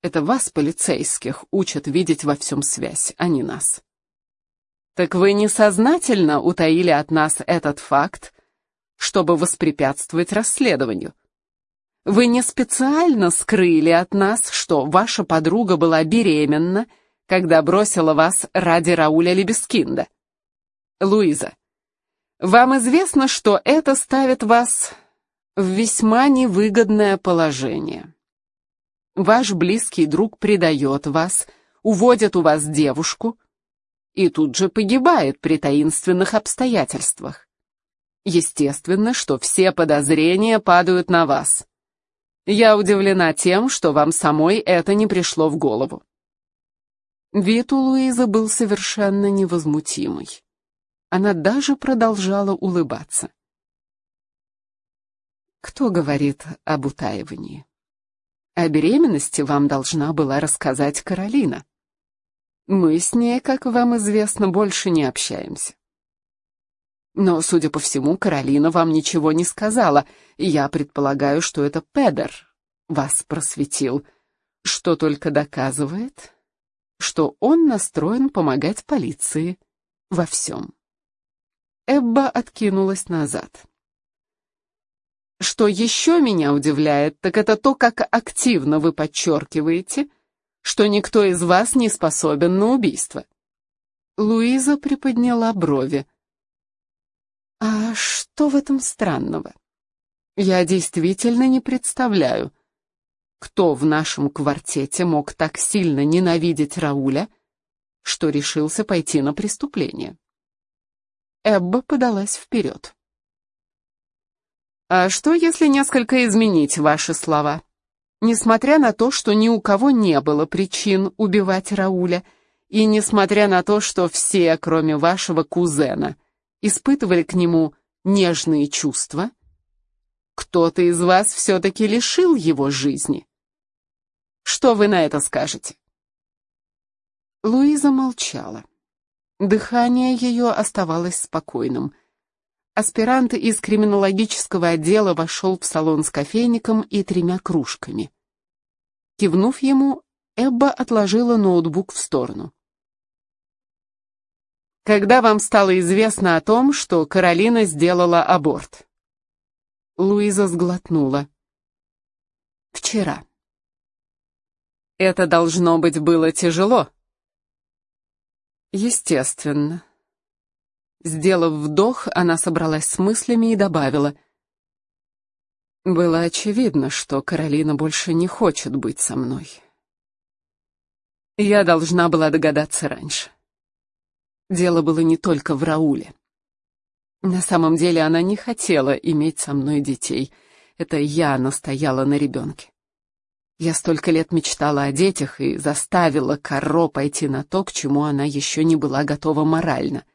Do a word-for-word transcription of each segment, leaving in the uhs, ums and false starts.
Это вас, полицейских, учат видеть во всем связь, а не нас. Так вы несознательно утаили от нас этот факт, чтобы воспрепятствовать расследованию. Вы не специально скрыли от нас, что ваша подруга была беременна, когда бросила вас ради Рауля Либескинда. Луиза, вам известно, что это ставит вас в весьма невыгодное положение. Ваш близкий друг предает вас, уводит у вас девушку и тут же погибает при таинственных обстоятельствах. Естественно, что все подозрения падают на вас. Я удивлена тем, что вам самой это не пришло в голову. Вид у Луизы был совершенно невозмутимый. Она даже продолжала улыбаться. Кто говорит об утаивании? О беременности вам должна была рассказать Каролина. Мы с ней, как вам известно, больше не общаемся. Но, судя по всему, Каролина вам ничего не сказала, и я предполагаю, что это Педер вас просветил, что только доказывает, что он настроен помогать полиции во всем. Эбба откинулась назад. Что еще меня удивляет, так это то, как активно вы подчеркиваете, что никто из вас не способен на убийство. Луиза приподняла брови. А что в этом странного? Я действительно не представляю, кто в нашем квартете мог так сильно ненавидеть Рауля, что решился пойти на преступление. Эбба подалась вперед. А что, если несколько изменить ваши слова? Несмотря на то, что ни у кого не было причин убивать Рауля, и несмотря на то, что все, кроме вашего кузена, испытывали к нему нежные чувства, кто-то из вас все-таки лишил его жизни. Что вы на это скажете? Луиза молчала. Дыхание ее оставалось спокойным. Аспирант из криминологического отдела вошел в салон с кофейником и тремя кружками. Кивнув ему, Эбба отложила ноутбук в сторону. Когда вам стало известно о том, что Каролина сделала аборт? Луиза сглотнула. Вчера. Это, должно быть, было тяжело. Естественно. Сделав вдох, она собралась с мыслями и добавила. Было очевидно, что Каролина больше не хочет быть со мной. Я должна была догадаться раньше. Дело было не только в Рауле. На самом деле она не хотела иметь со мной детей. Это я настояла на ребенке. Я столько лет мечтала о детях и заставила Карро пойти на то, к чему она еще не была готова морально.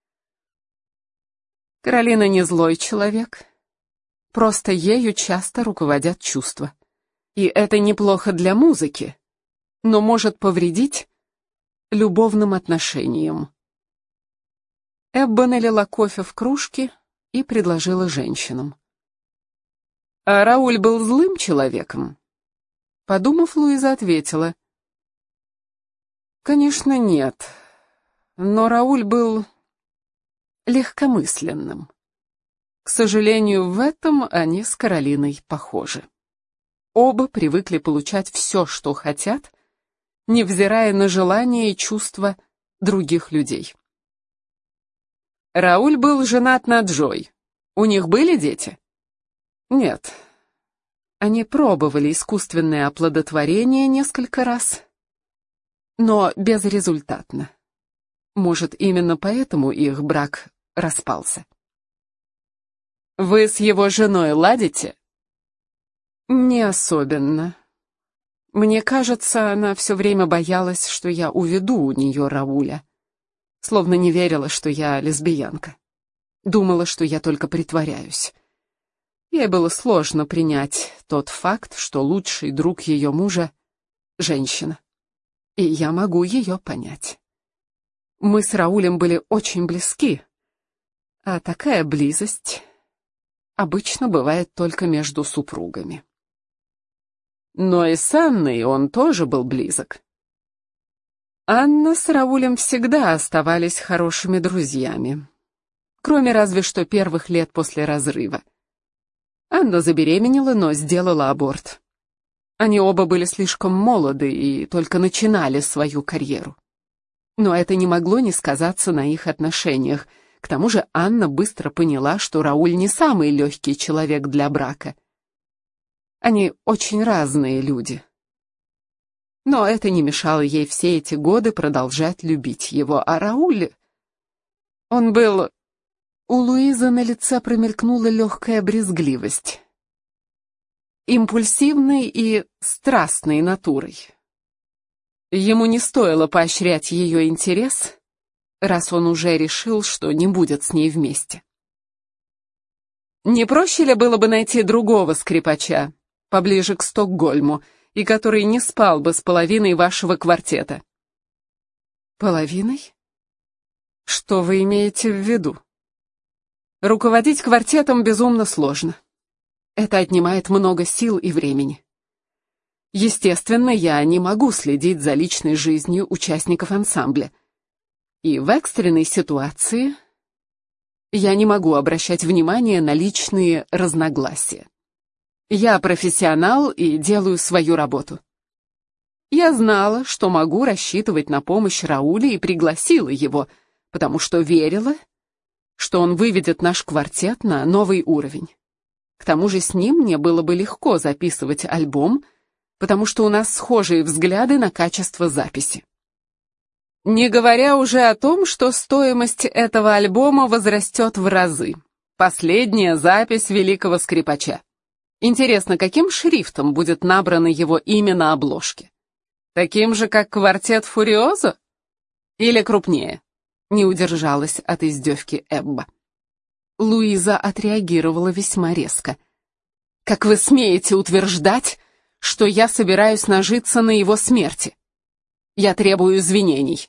Каролина не злой человек. Просто ею часто руководят чувства. И это неплохо для музыки, но может повредить любовным отношениям. Эбба налила кофе в кружки и предложила женщинам. А Рауль был злым человеком? Подумав, Луиза ответила. Конечно, нет. Но Рауль был легкомысленным. К сожалению, в этом они с Каролиной похожи. Оба привыкли получать все, что хотят, невзирая на желания и чувства других людей. Рауль был женат на Джой. У них были дети? Нет. Они пробовали искусственное оплодотворение несколько раз, но безрезультатно. Может, именно поэтому их брак распался. Вы с его женой ладите? Не особенно. Мне кажется, она все время боялась, что я уведу у нее Рауля. Словно не верила, что я лесбиянка. Думала, что я только притворяюсь. Ей было сложно принять тот факт, что лучший друг ее мужа — женщина. И я могу ее понять. Мы с Раулем были очень близки, а такая близость обычно бывает только между супругами. Но и с Анной он тоже был близок. Анна с Раулем всегда оставались хорошими друзьями, кроме разве что первых лет после разрыва. Анна забеременела, но сделала аборт. Они оба были слишком молоды и только начинали свою карьеру. Но это не могло не сказаться на их отношениях. К тому же Анна быстро поняла, что Рауль не самый легкий человек для брака. Они очень разные люди. Но это не мешало ей все эти годы продолжать любить его, а Рауль... Он был... У Луизы на лице промелькнула легкая брезгливость. Импульсивной и страстной натурой. Ему не стоило поощрять ее интерес, раз он уже решил, что не будет с ней вместе. Не проще ли было бы найти другого скрипача, поближе к Стокгольму, и который не спал бы с половиной вашего квартета? Половиной? Что вы имеете в виду? Руководить квартетом безумно сложно. Это отнимает много сил и времени. Естественно, я не могу следить за личной жизнью участников ансамбля. И в экстренной ситуации я не могу обращать внимание на личные разногласия. Я профессионал и делаю свою работу. Я знала, что могу рассчитывать на помощь Рауля и пригласила его, потому что верила, что он выведет наш квартет на новый уровень. К тому же с ним мне было бы легко записывать альбом, потому что у нас схожие взгляды на качество записи. Не говоря уже о том, что стоимость этого альбома возрастет в разы. Последняя запись великого скрипача. Интересно, каким шрифтом будет набрано его имя на обложке? Таким же, как квартет Фуриозо? Или крупнее? Не удержалась от издевки Эбба. Луиза отреагировала весьма резко. «Как вы смеете утверждать, что я собираюсь нажиться на его смерти? Я требую извинений».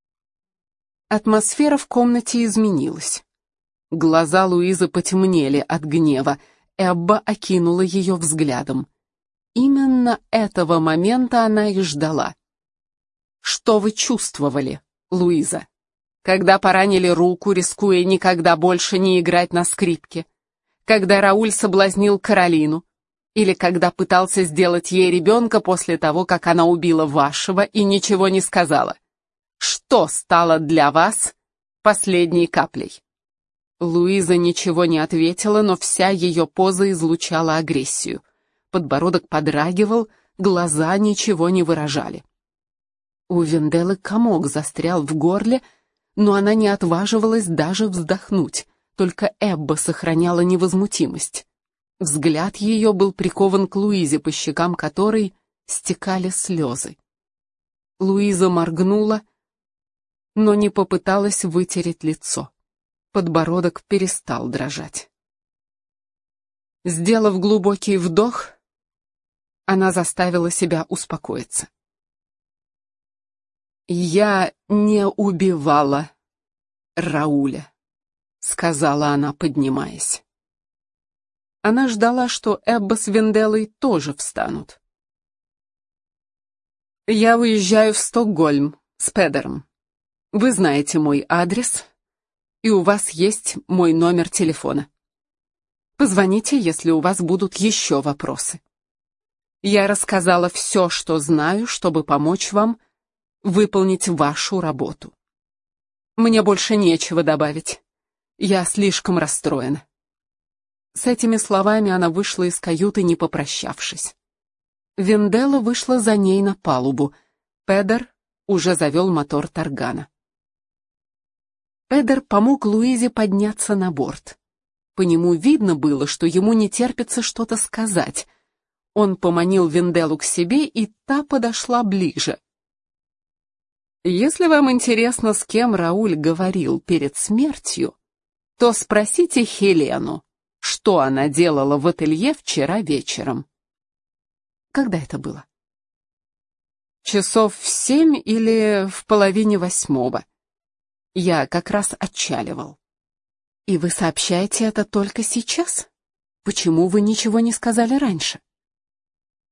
Атмосфера в комнате изменилась. Глаза Луизы потемнели от гнева. Эбба окинула ее взглядом. Именно этого момента она и ждала. «Что вы чувствовали, Луиза, когда поранили руку, рискуя никогда больше не играть на скрипке? Когда Рауль соблазнил Каролину? Или когда пытался сделать ей ребенка после того, как она убила вашего и ничего не сказала? Что стало для вас последней каплей?» Луиза ничего не ответила, но вся ее поза излучала агрессию. Подбородок подрагивал, глаза ничего не выражали. У Венделы комок застрял в горле, но она не отваживалась даже вздохнуть, только Эбба сохраняла невозмутимость. Взгляд ее был прикован к Луизе, по щекам которой стекали слезы. Луиза моргнула, но не попыталась вытереть лицо. Подбородок перестал дрожать. Сделав глубокий вдох, она заставила себя успокоиться. «Я не убивала Рауля», — сказала она, поднимаясь. Она ждала, что Эбба с Венделой тоже встанут. «Я уезжаю в Стокгольм с Педером. Вы знаете мой адрес, и у вас есть мой номер телефона. Позвоните, если у вас будут еще вопросы. Я рассказала все, что знаю, чтобы помочь вам выполнить вашу работу. Мне больше нечего добавить. Я слишком расстроена». С этими словами она вышла из каюты, не попрощавшись. Венделла вышла за ней на палубу. Педер уже завел мотор таргана. Педер помог Луизе подняться на борт. По нему видно было, что ему не терпится что-то сказать. Он поманил Венделлу к себе, и та подошла ближе. «Если вам интересно, с кем Рауль говорил перед смертью, то спросите Хелену, что она делала в ателье вчера вечером». Когда это было? Часов в семь или в половине восьмого. Я как раз отчаливал. И вы сообщаете это только сейчас? Почему вы ничего не сказали раньше?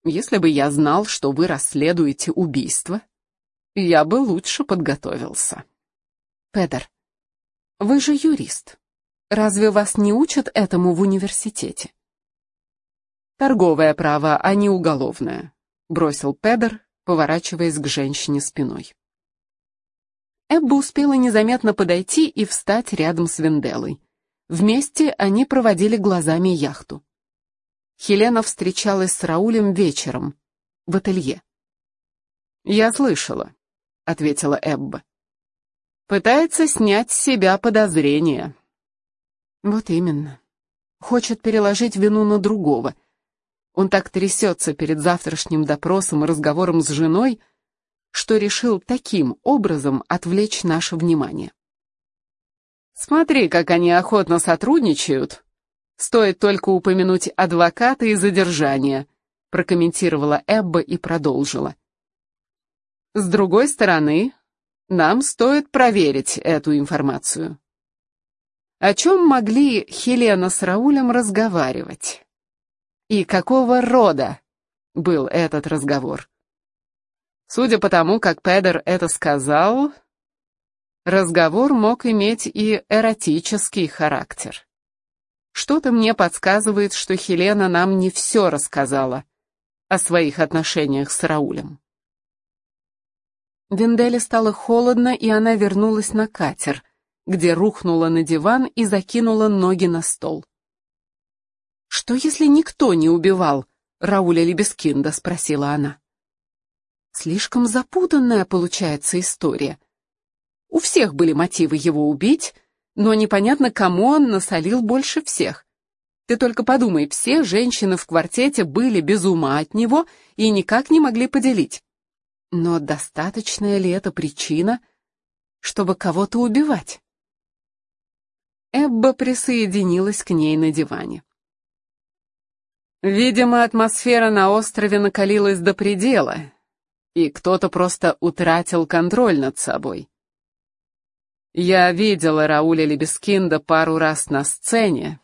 Если бы я знал, что вы расследуете убийство, я бы лучше подготовился. Педер, вы же юрист. Разве вас не учат этому в университете? Торговое право, а не уголовное, бросил Педер, поворачиваясь к женщине спиной. Эбба успела незаметно подойти и встать рядом с Венделой. Вместе они проводили глазами яхту. Хелена встречалась с Раулем вечером в ателье. «Я слышала», — ответила Эбба. «Пытается снять с себя подозрения». «Вот именно. Хочет переложить вину на другого. Он так трясется перед завтрашним допросом и разговором с женой, что решил таким образом отвлечь наше внимание». «Смотри, как они охотно сотрудничают. Стоит только упомянуть адвоката и задержание», — прокомментировала Эбба и продолжила. «С другой стороны, нам стоит проверить эту информацию. О чем могли Хелена с Раулем разговаривать? И какого рода был этот разговор? Судя по тому, как Педер это сказал, разговор мог иметь и эротический характер. Что-то мне подсказывает, что Хелена нам не все рассказала о своих отношениях с Раулем». Венделе стало холодно, и она вернулась на катер, где рухнула на диван и закинула ноги на стол. «Что, если никто не убивал Рауля Либескинда?» — спросила она. «Слишком запутанная получается история. У всех были мотивы его убить, но непонятно, кому он насолил больше всех. Ты только подумай, все женщины в квартете были без ума от него и никак не могли поделить. Но достаточная ли это причина, чтобы кого-то убивать?» Эбба присоединилась к ней на диване. «Видимо, атмосфера на острове накалилась до предела, и кто-то просто утратил контроль над собой. Я видела Рауля Либескинда пару раз на сцене,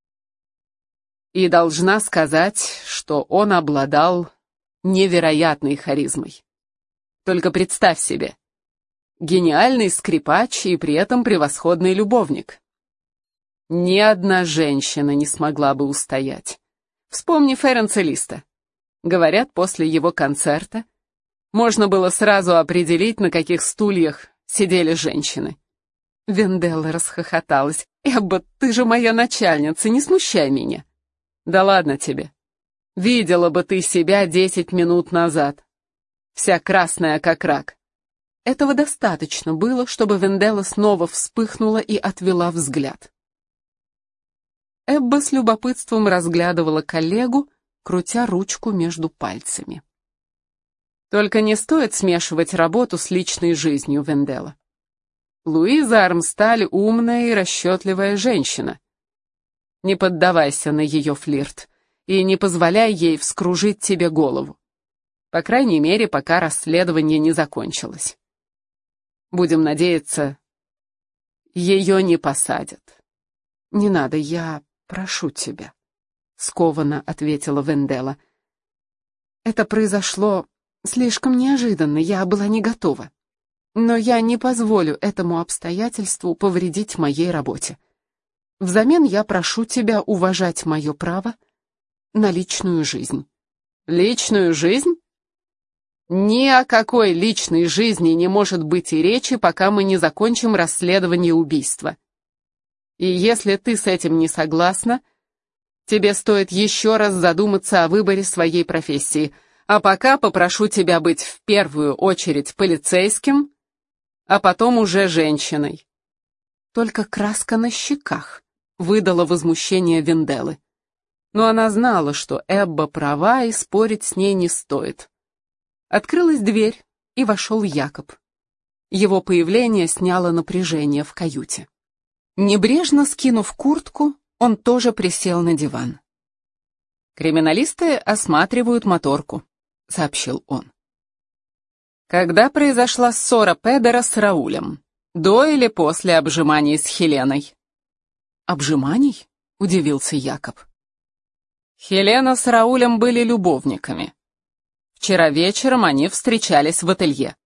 и должна сказать, что он обладал невероятной харизмой. Только представь себе, гениальный скрипач и при этом превосходный любовник. Ни одна женщина не смогла бы устоять. Вспомни Ференца Листа. Говорят, после его концерта можно было сразу определить, на каких стульях сидели женщины. Венделла расхохоталась. «Эбба, ты же моя начальница, не смущай меня». «Да ладно тебе. Видела бы ты себя десять минут назад. Вся красная, как рак». Этого достаточно было, чтобы Венделла снова вспыхнула и отвела взгляд. Эбба с любопытством разглядывала коллегу, крутя ручку между пальцами. «Только не стоит смешивать работу с личной жизнью, Венделла. Луиза Армсталь умная и расчетливая женщина. Не поддавайся на ее флирт и не позволяй ей вскружить тебе голову. По крайней мере, пока расследование не закончилось. Будем надеяться, ее не посадят». «Не надо, я прошу тебя», — скованно ответила Венделла. «Это произошло слишком неожиданно, я была не готова. Но я не позволю этому обстоятельству повредить моей работе. Взамен я прошу тебя уважать мое право на личную жизнь». «Личную жизнь? Ни о какой личной жизни не может быть и речи, пока мы не закончим расследование убийства. И если ты с этим не согласна, тебе стоит еще раз задуматься о выборе своей профессии. А пока попрошу тебя быть в первую очередь полицейским, а потом уже женщиной». Только краска на щеках выдала возмущение Венделлы. Но она знала, что Эбба права и спорить с ней не стоит. Открылась дверь, и вошел Якоб. Его появление сняло напряжение в каюте. Небрежно скинув куртку, он тоже присел на диван. «Криминалисты осматривают моторку», — сообщил он. «Когда произошла ссора Педера с Раулем? До или после обжиманий с Хеленой?» «Обжиманий?» — удивился Якоб. «Хелена с Раулем были любовниками. Вчера вечером они встречались в ателье.